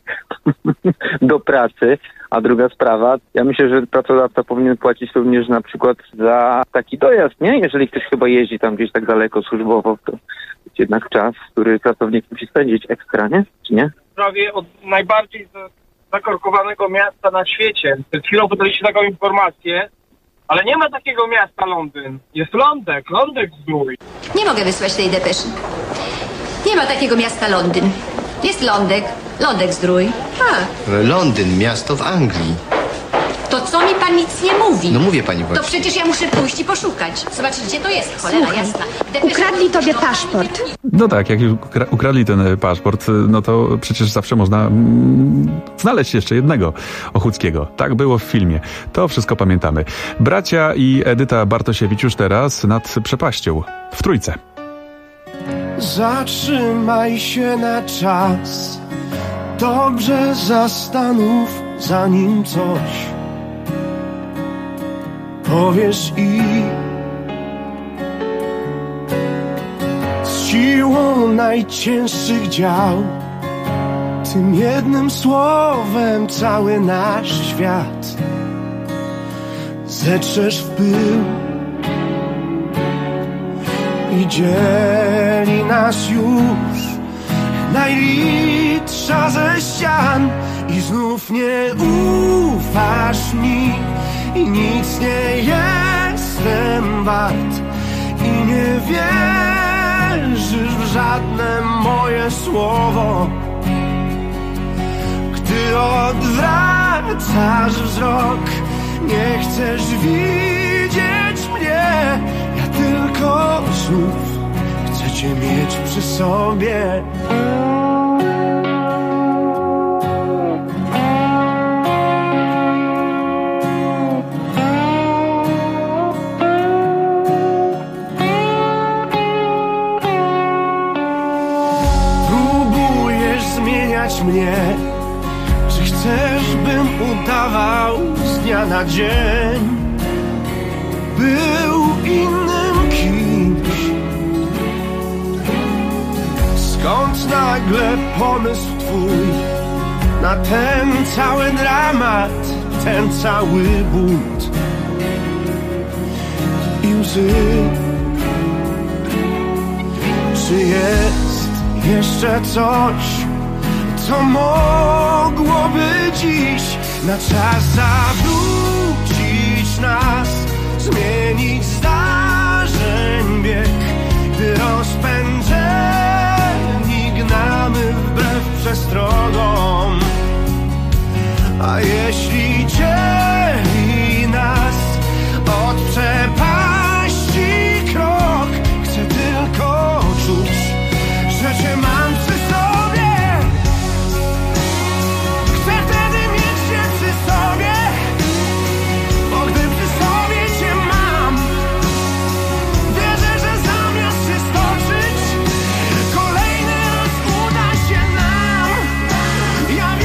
do pracy. A druga sprawa, ja myślę, że pracodawca powinien płacić również na przykład za taki dojazd, nie? Jeżeli ktoś chyba jeździ tam gdzieś tak daleko służbowo, to jest jednak czas, który pracownik musi spędzić ekstra, nie? Czy nie? Prawie od najbardziej zakorkowanego miasta na świecie. Przed chwilą podaliście taką informację, ale nie ma takiego miasta Londyn. Jest Lądek Zdrój. Nie mogę wysłać tej depeszy. Nie ma takiego miasta Londyn. Jest Lądek Zdrój. Londyn, miasto w Anglii. To co mi pan nic nie mówi? No mówię pani właśnie. To przecież ja muszę pójść i poszukać. Zobaczyć, gdzie to jest, cholera jasna. Ukradli tobie paszport. No tak, jak już ukradli ten paszport, no to przecież zawsze można znaleźć jeszcze jednego Ochódzkiego. Tak było w filmie. To wszystko pamiętamy. Bracia i Edyta Bartosiewicz już teraz nad przepaścią w Trójce. Zatrzymaj się na czas. Dobrze zastanów, zanim coś powiesz i z siłą najcięższych dział, tym jednym słowem cały nasz świat zetrzesz w pył i dzieli nas już najlitsza ze ścian. I znów nie ufasz mi i nic nie jestem wart i nie wierzysz w żadne moje słowo. Gdy odwracasz wzrok, nie chcesz widzieć mnie. Ja tylko znów chcę cię mieć przy sobie. Próbujesz zmieniać mnie. Czy chcesz, bym udawał z dnia na dzień? Był innym kimś. Skąd nagle pomysł twój na ten cały dramat, ten cały bunt i łzy? Czy jest jeszcze coś, co mogłoby dziś na czas zawrócić nas, zmienić zdarzeń bieg, gdy rozpędzeni gnamy wbrew przestrogom? A jeśli dzieli nas od przepaści krok, chcę tylko czuć, że cię mam przy sobie. Chcę wtedy mieć cię przy sobie, bo gdy przy sobie cię mam, wierzę, że zamiast się stoczyć, kolejny raz uda się nam. Ja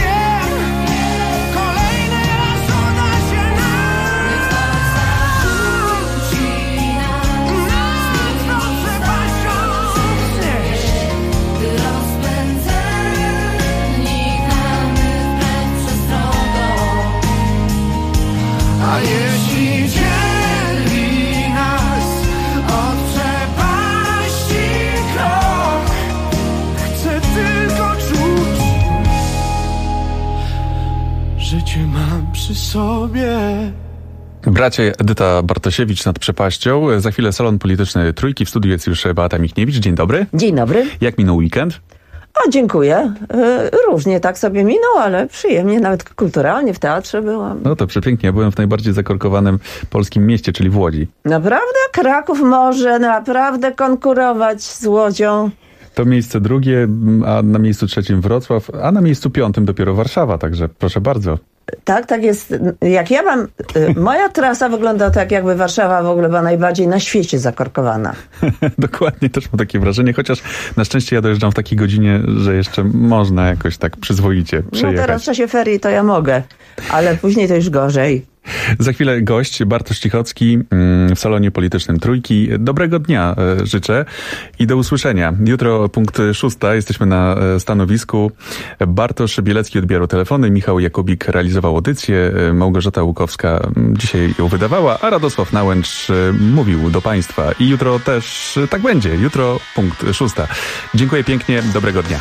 że cię mam przy sobie. Bracie Edyta Bartosiewicz nad przepaścią. Za chwilę salon polityczny Trójki. W studiu jest już Beata Michniewicz. Dzień dobry. Dzień dobry. Jak minął weekend? O, dziękuję. Różnie tak sobie minął, ale przyjemnie, nawet kulturalnie w teatrze byłam. No to przepięknie. Ja byłem w najbardziej zakorkowanym polskim mieście, czyli w Łodzi. Naprawdę? Kraków może naprawdę konkurować z Łodzią. To miejsce drugie, a na miejscu trzecim Wrocław, a na miejscu piątym dopiero Warszawa, także proszę bardzo. Tak jest. Jak ja mam... Moja trasa wygląda tak, jakby Warszawa w ogóle była najbardziej na świecie zakorkowana. Dokładnie, też mam takie wrażenie, chociaż na szczęście ja dojeżdżam w takiej godzinie, że jeszcze można jakoś tak przyzwoicie przejechać. No teraz w czasie ferii to ja mogę, ale później to już gorzej. Za chwilę gość Bartosz Cichocki w salonie politycznym Trójki. Dobrego dnia życzę i do usłyszenia. Jutro punkt 6. Jesteśmy na stanowisku. Bartosz Bielecki odbierał telefony, Michał Jakubik realizował audycję, Małgorzata Łukowska dzisiaj ją wydawała, a Radosław Nałęcz mówił do Państwa. I jutro też tak będzie. Jutro punkt 6. Dziękuję pięknie. Dobrego dnia.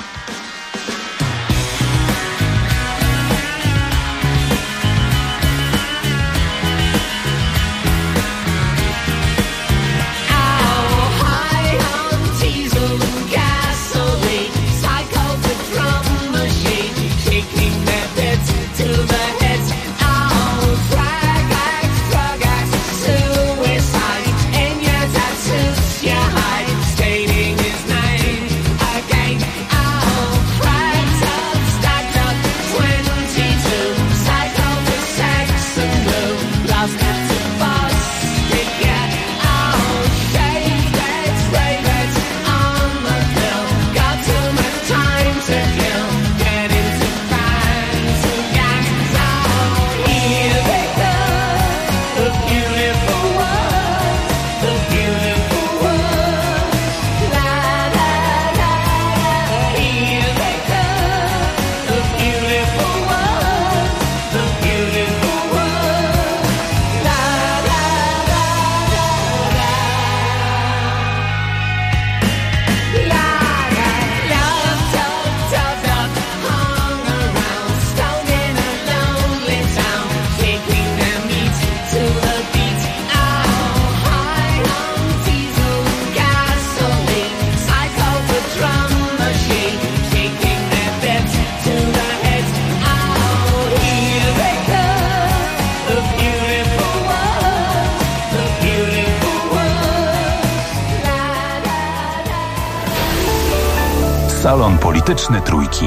Salon Polityczny Trójki.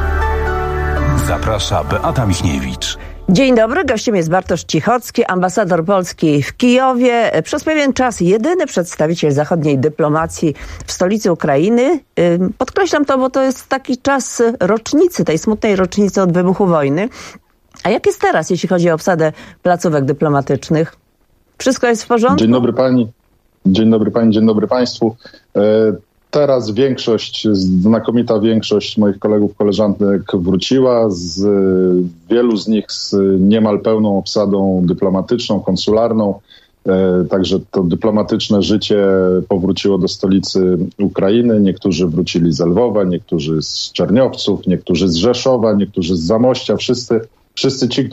Zaprasza Beata Michniewicz. Dzień dobry, gościem jest Bartosz Cichocki, ambasador Polski w Kijowie. Przez pewien czas jedyny przedstawiciel zachodniej dyplomacji w stolicy Ukrainy. Podkreślam to, bo to jest taki czas rocznicy, tej smutnej rocznicy od wybuchu wojny. A jak jest teraz, jeśli chodzi o obsadę placówek dyplomatycznych? Wszystko jest w porządku? Dzień dobry pani, dzień dobry państwu. Teraz znakomita większość moich kolegów, koleżanek wróciła. Wielu z nich z niemal pełną obsadą dyplomatyczną, konsularną. Także to dyplomatyczne życie powróciło do stolicy Ukrainy. Niektórzy wrócili z Lwowa, niektórzy z Czerniowców, niektórzy z Rzeszowa, niektórzy z Zamościa. Wszyscy ci,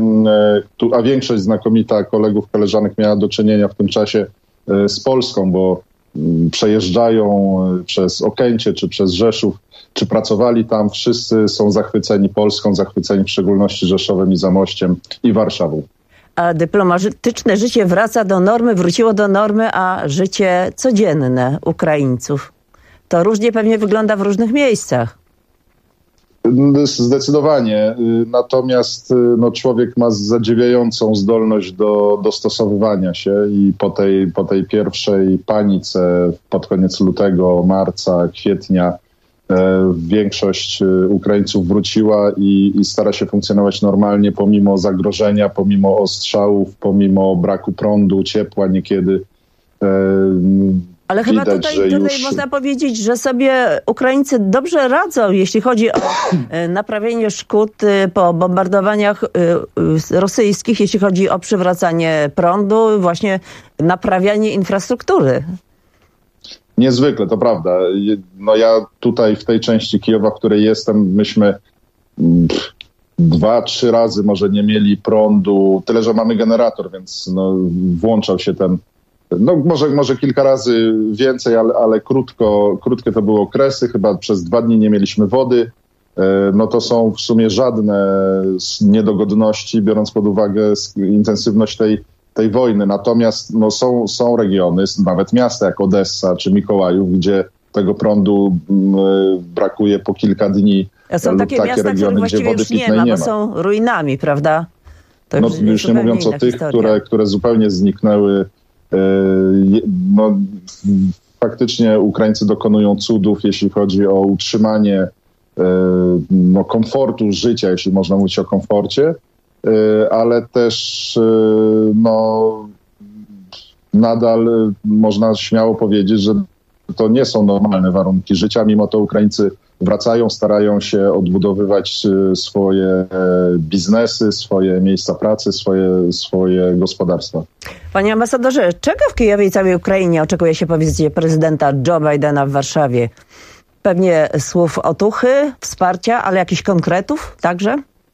a większość znakomita kolegów, koleżanek miała do czynienia w tym czasie z Polską, bo przejeżdżają przez Okęcie, czy przez Rzeszów, czy pracowali tam. Wszyscy są zachwyceni Polską, zachwyceni w szczególności Rzeszowem i Zamościem i Warszawą. A dyplomatyczne życie wraca do normy, wróciło do normy, a życie codzienne Ukraińców to różnie pewnie wygląda w różnych miejscach. Zdecydowanie. Natomiast człowiek ma zadziwiającą zdolność do dostosowywania się i po tej pierwszej panice pod koniec lutego, marca, kwietnia większość Ukraińców wróciła i stara się funkcjonować normalnie pomimo zagrożenia, pomimo ostrzałów, pomimo braku prądu, ciepła niekiedy. Ale chyba tutaj można powiedzieć, że sobie Ukraińcy dobrze radzą, jeśli chodzi o naprawienie szkód po bombardowaniach rosyjskich, jeśli chodzi o przywracanie prądu, właśnie naprawianie infrastruktury. Niezwykle, to prawda. Ja tutaj w tej części Kijowa, w której jestem, myśmy 2-3 razy może nie mieli prądu, tyle że mamy generator, więc włączał się ten, może kilka razy więcej, ale krótkie to były okresy, chyba przez 2 dni nie mieliśmy wody. To są w sumie żadne niedogodności, biorąc pod uwagę intensywność tej wojny. Natomiast są regiony, nawet miasta jak Odessa czy Mikołajów, gdzie tego prądu brakuje po kilka dni. Są takie miasta, regiony, gdzie wody już pitnej nie ma. Bo są ruinami, prawda? To już nie mówiąc o tych, które zupełnie zniknęły. Faktycznie Ukraińcy dokonują cudów, jeśli chodzi o utrzymanie komfortu życia, jeśli można mówić o komforcie, ale też nadal można śmiało powiedzieć, że to nie są normalne warunki życia. Mimo to Ukraińcy wracają, starają się odbudowywać swoje biznesy, swoje miejsca pracy, swoje gospodarstwa. Panie ambasadorze, czego w Kijowie i całej Ukrainie oczekuje się po wizycie prezydenta Joe Bidena w Warszawie? Pewnie słów otuchy, wsparcia, ale jakichś konkretów także?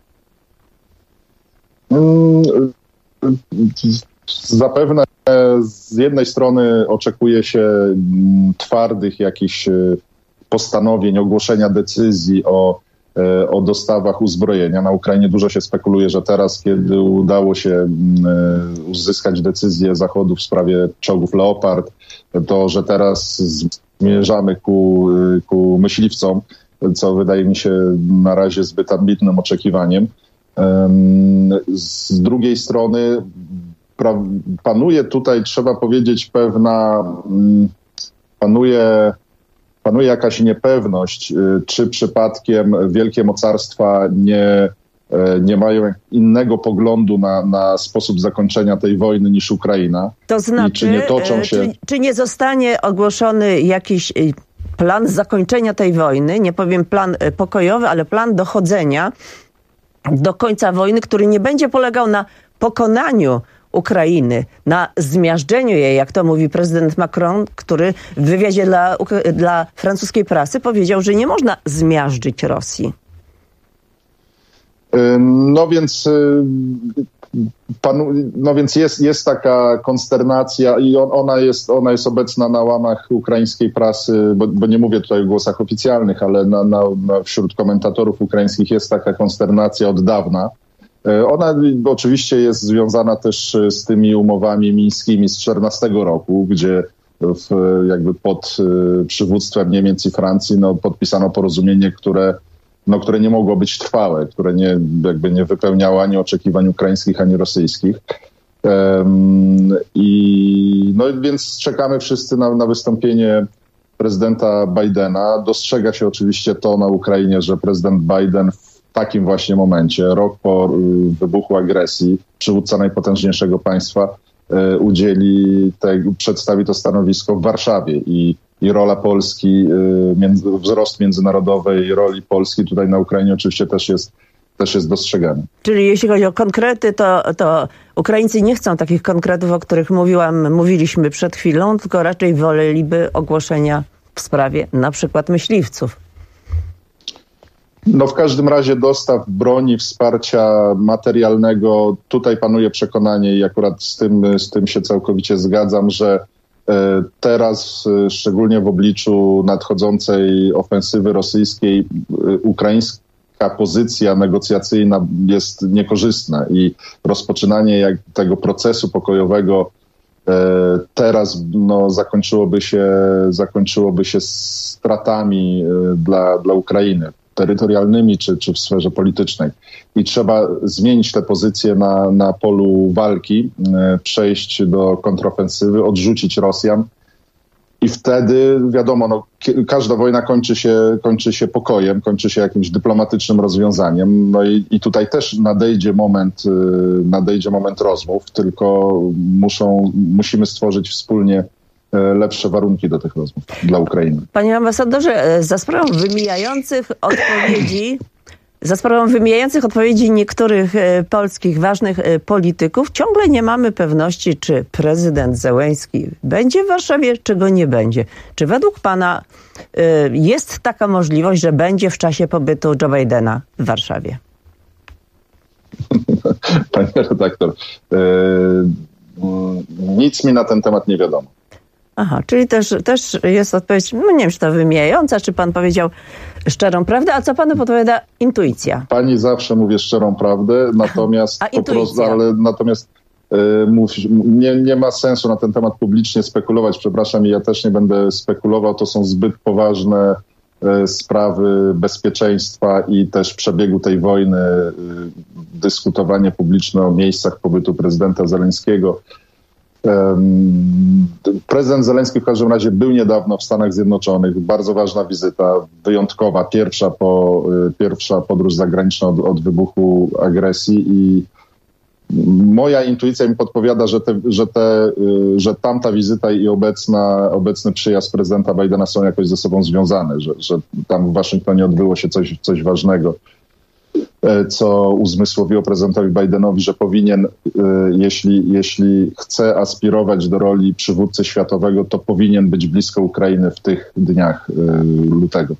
Zapewne z jednej strony oczekuje się twardych jakichś postanowień, ogłoszenia decyzji o dostawach uzbrojenia. Na Ukrainie dużo się spekuluje, że teraz, kiedy udało się uzyskać decyzję Zachodu w sprawie czołgów Leopard, to że teraz zmierzamy ku myśliwcom, co wydaje mi się na razie zbyt ambitnym oczekiwaniem. Z drugiej strony panuje tutaj, trzeba powiedzieć, panuje jakaś niepewność, czy przypadkiem wielkie mocarstwa nie mają innego poglądu na sposób zakończenia tej wojny niż Ukraina. To znaczy, czy nie toczą się... czy nie zostanie ogłoszony jakiś plan zakończenia tej wojny, nie powiem plan pokojowy, ale plan dochodzenia do końca wojny, który nie będzie polegał na pokonaniu Ukrainy, na zmiażdżeniu jej, jak to mówi prezydent Macron, który w wywiadzie dla francuskiej prasy powiedział, że nie można zmiażdżyć Rosji. Więc jest taka konsternacja i ona jest obecna na łamach ukraińskiej prasy, bo nie mówię tutaj o głosach oficjalnych, ale wśród komentatorów ukraińskich jest taka konsternacja od dawna. Ona oczywiście jest związana też z tymi umowami mińskimi z 2014 roku, gdzie jakby pod przywództwem Niemiec i Francji podpisano porozumienie, które nie mogło być trwałe, które nie wypełniało ani oczekiwań ukraińskich, ani rosyjskich. Więc czekamy wszyscy na wystąpienie prezydenta Bidena. Dostrzega się oczywiście to na Ukrainie, że prezydent Biden w takim właśnie momencie, rok po wybuchu agresji, przywódca najpotężniejszego państwa przedstawi to stanowisko w Warszawie i rola Polski, wzrost międzynarodowej roli Polski tutaj na Ukrainie oczywiście też jest dostrzegany. Czyli jeśli chodzi o konkrety, to Ukraińcy nie chcą takich konkretów, o których mówiliśmy przed chwilą, tylko raczej woleliby ogłoszenia w sprawie na przykład myśliwców. W każdym razie dostaw broni, wsparcia materialnego, tutaj panuje przekonanie i akurat z tym się całkowicie zgadzam, że teraz, szczególnie w obliczu nadchodzącej ofensywy rosyjskiej, ukraińska pozycja negocjacyjna jest niekorzystna i rozpoczynanie tego procesu pokojowego teraz zakończyłoby się stratami dla Ukrainy, terytorialnymi czy w sferze politycznej. I trzeba zmienić tę pozycję na polu walki, przejść do kontrofensywy, odrzucić Rosjan. I wtedy, wiadomo, każda wojna kończy się pokojem, kończy się jakimś dyplomatycznym rozwiązaniem. I tutaj też nadejdzie moment rozmów, tylko musimy stworzyć wspólnie lepsze warunki do tych rozmów dla Ukrainy. Panie ambasadorze, za sprawą wymijających odpowiedzi niektórych polskich ważnych polityków ciągle nie mamy pewności, czy prezydent Zełenski będzie w Warszawie, czy go nie będzie. Czy według pana jest taka możliwość, że będzie w czasie pobytu Joe Bidena w Warszawie? Panie redaktor, nic mi na ten temat nie wiadomo. Aha, czyli też jest odpowiedź, no nie wiem, czy to wymijająca, czy pan powiedział szczerą prawdę, a co panu podpowiada intuicja? Pani zawsze mówi szczerą prawdę, natomiast nie ma sensu na ten temat publicznie spekulować. Przepraszam, ja też nie będę spekulował. To są zbyt poważne sprawy bezpieczeństwa i też przebiegu tej wojny, dyskutowanie publiczne o miejscach pobytu prezydenta Zełenskiego. Prezydent Zełenski w każdym razie był niedawno w Stanach Zjednoczonych. Bardzo ważna wizyta, wyjątkowa, pierwsza podróż zagraniczna od wybuchu agresji i moja intuicja mi podpowiada, że tamta wizyta i obecny przyjazd prezydenta Bidena są jakoś ze sobą związane, że tam w Waszyngtonie odbyło się coś ważnego, co uzmysłowiło prezydentowi Bidenowi, że powinien, jeśli chce aspirować do roli przywódcy światowego, to powinien być blisko Ukrainy w tych dniach lutego.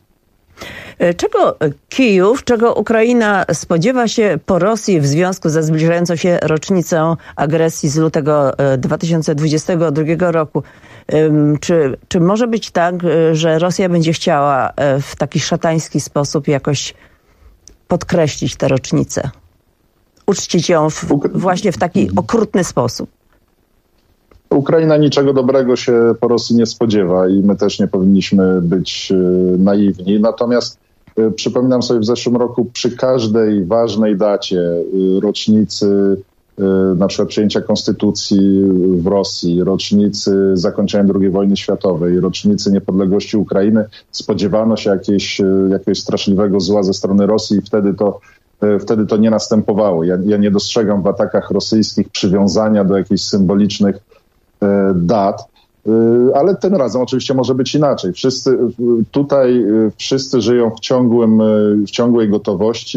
Czego Ukraina spodziewa się po Rosji w związku ze zbliżającą się rocznicą agresji z lutego 2022 roku? Czy może być tak, że Rosja będzie chciała w taki szatański sposób jakoś podkreślić tę rocznicę? Uczcić ją właśnie w taki okrutny sposób? Ukraina niczego dobrego się po Rosji nie spodziewa i my też nie powinniśmy być naiwni. Natomiast przypominam sobie w zeszłym roku przy każdej ważnej dacie, rocznicy na przykład przyjęcia konstytucji w Rosji, rocznicy zakończenia II wojny światowej, rocznicy niepodległości Ukrainy, spodziewano się jakiegoś straszliwego zła ze strony Rosji i wtedy to nie następowało. Ja nie dostrzegam w atakach rosyjskich przywiązania do jakichś symbolicznych dat, ale tym razem oczywiście może być inaczej. Wszyscy żyją w ciągłej gotowości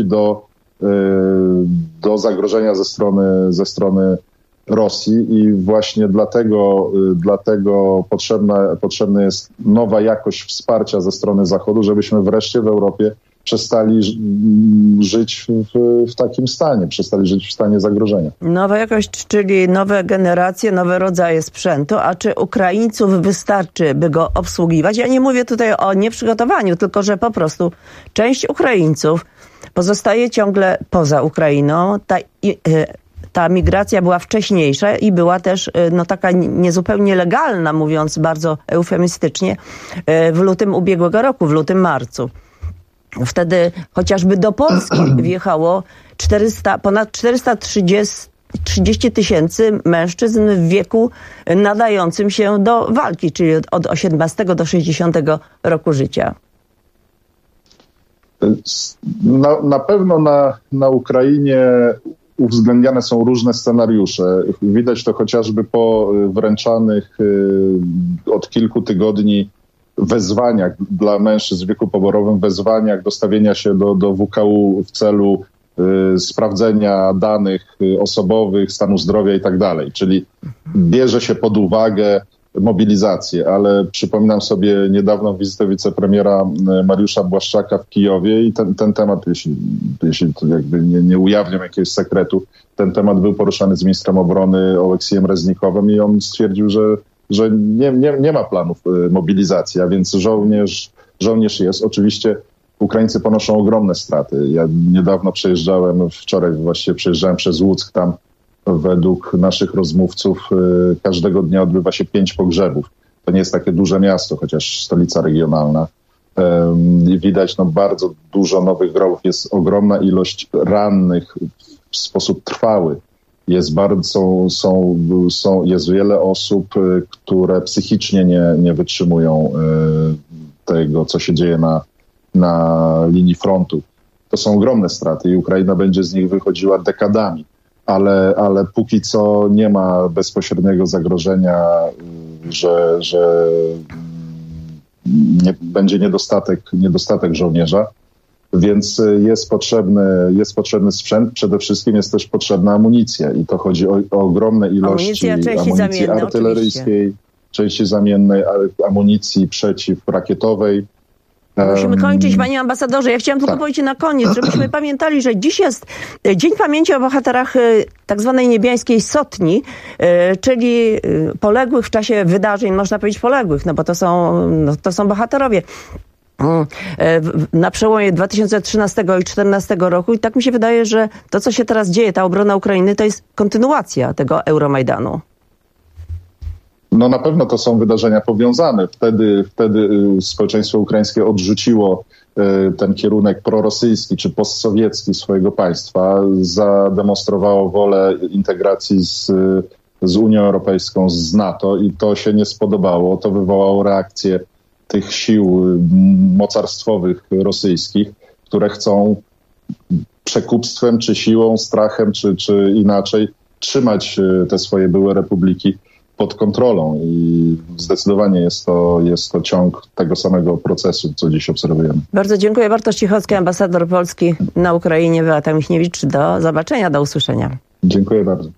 do zagrożenia ze strony Rosji i właśnie dlatego potrzebna jest nowa jakość wsparcia ze strony Zachodu, żebyśmy wreszcie w Europie przestali żyć w takim stanie, przestali żyć w stanie zagrożenia. Nowa jakość, czyli nowe generacje, nowe rodzaje sprzętu, a czy Ukraińców wystarczy, by go obsługiwać? Ja nie mówię tutaj o nieprzygotowaniu, tylko że po prostu część Ukraińców pozostaje ciągle poza Ukrainą. Ta migracja była wcześniejsza i była też taka niezupełnie legalna, mówiąc bardzo eufemistycznie, w lutym ubiegłego roku, w lutym-marcu. Wtedy chociażby do Polski wjechało ponad 430 tysięcy mężczyzn w wieku nadającym się do walki, czyli od 18 do 60 roku życia. Na pewno na Ukrainie uwzględniane są różne scenariusze. Widać to chociażby po wręczanych od kilku tygodni wezwaniach dla mężczyzn w wieku poborowym, wezwaniach do stawienia się do WKU w celu sprawdzenia danych osobowych, stanu zdrowia i tak dalej. Czyli bierze się pod uwagę mobilizację, ale przypominam sobie niedawną wizytę wicepremiera Mariusza Błaszczaka w Kijowie i ten temat, jeśli to jakby nie ujawniam jakiegoś sekretu, ten temat był poruszany z ministrem obrony Oleksijem Reznikowem i on stwierdził, że nie ma planów mobilizacji, a więc żołnierz jest. Oczywiście Ukraińcy ponoszą ogromne straty. Ja niedawno wczoraj przejeżdżałem przez Łuck, tam według naszych rozmówców każdego dnia odbywa się 5 pogrzebów. To nie jest takie duże miasto, chociaż stolica regionalna. Widać bardzo dużo nowych grobów. Jest ogromna ilość rannych w sposób trwały. Jest wiele osób, które psychicznie nie wytrzymują tego, co się dzieje na linii frontu. To są ogromne straty i Ukraina będzie z nich wychodziła dekadami. Ale póki co nie ma bezpośredniego zagrożenia, że będzie niedostatek żołnierza, więc jest potrzebny sprzęt, przede wszystkim jest też potrzebna amunicja i to chodzi o ogromne ilości amunicji artyleryjskiej, części zamiennej, amunicji przeciwrakietowej. Musimy kończyć, panie ambasadorze. Ja chciałam tylko powiedzieć na koniec, żebyśmy pamiętali, że dziś jest Dzień Pamięci o bohaterach tak zwanej niebiańskiej sotni, czyli poległych w czasie wydarzeń, można powiedzieć poległych, no bo to są bohaterowie. Na przełomie 2013 i 2014 roku i tak mi się wydaje, że to, co się teraz dzieje, ta obrona Ukrainy, to jest kontynuacja tego Euromajdanu. No na pewno to są wydarzenia powiązane. Wtedy społeczeństwo ukraińskie odrzuciło ten kierunek prorosyjski czy postsowiecki swojego państwa, zademonstrowało wolę integracji z Unią Europejską, z NATO i to się nie spodobało. To wywołało reakcję tych sił mocarstwowych rosyjskich, które chcą przekupstwem, czy siłą, strachem, czy inaczej trzymać te swoje były republiki pod kontrolą i zdecydowanie jest to ciąg tego samego procesu, co dziś obserwujemy. Bardzo dziękuję. Bartosz Cichocki, ambasador Polski na Ukrainie, Beata Michniewicz. Do zobaczenia, do usłyszenia. Dziękuję bardzo.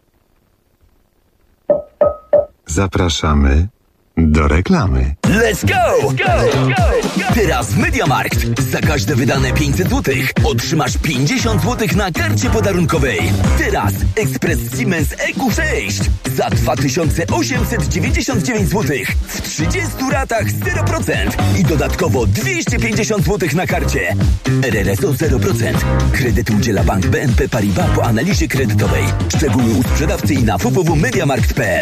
Zapraszamy do reklamy. Let's go! Teraz w MediaMarkt za każde wydane 500 zł otrzymasz 50 zł na karcie podarunkowej. Teraz ekspres Siemens EQ6 za 2899 zł w 30 ratach 0% i dodatkowo 250 zł na karcie. RRSO 0%. Kredyt udziela Bank BNP Paribas po analizie kredytowej. Szczegóły u sprzedawcy i na www.mediamarkt.pl.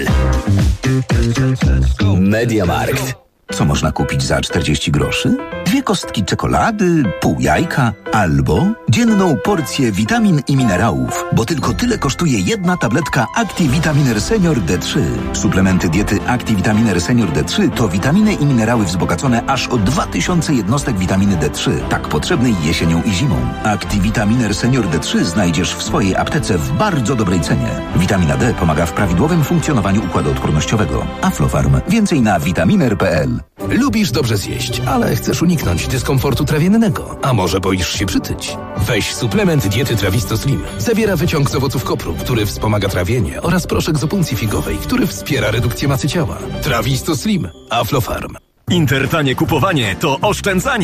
MediaMarkt. Co można kupić za 40 groszy? 2 kostki czekolady, pół jajka albo dzienną porcję witamin i minerałów, bo tylko tyle kosztuje jedna tabletka ActiVitaminer Senior D3. Suplementy diety ActiVitaminer Senior D3 to witaminy i minerały wzbogacone aż o 2000 jednostek witaminy D3, tak potrzebnej jesienią i zimą. ActiVitaminer Senior D3 znajdziesz w swojej aptece w bardzo dobrej cenie. Witamina D pomaga w prawidłowym funkcjonowaniu układu odpornościowego. Aflofarm. Więcej na vitaminer.pl. Lubisz dobrze zjeść, ale chcesz uniknąć dyskomfortu trawiennego. A może boisz się przytyć? Weź suplement diety Trawisto Slim. Zawiera wyciąg z owoców kopru, który wspomaga trawienie, oraz proszek z opuncji figowej, który wspiera redukcję masy ciała. Trawisto Slim. Aflofarm. Intertanie kupowanie to oszczędzanie.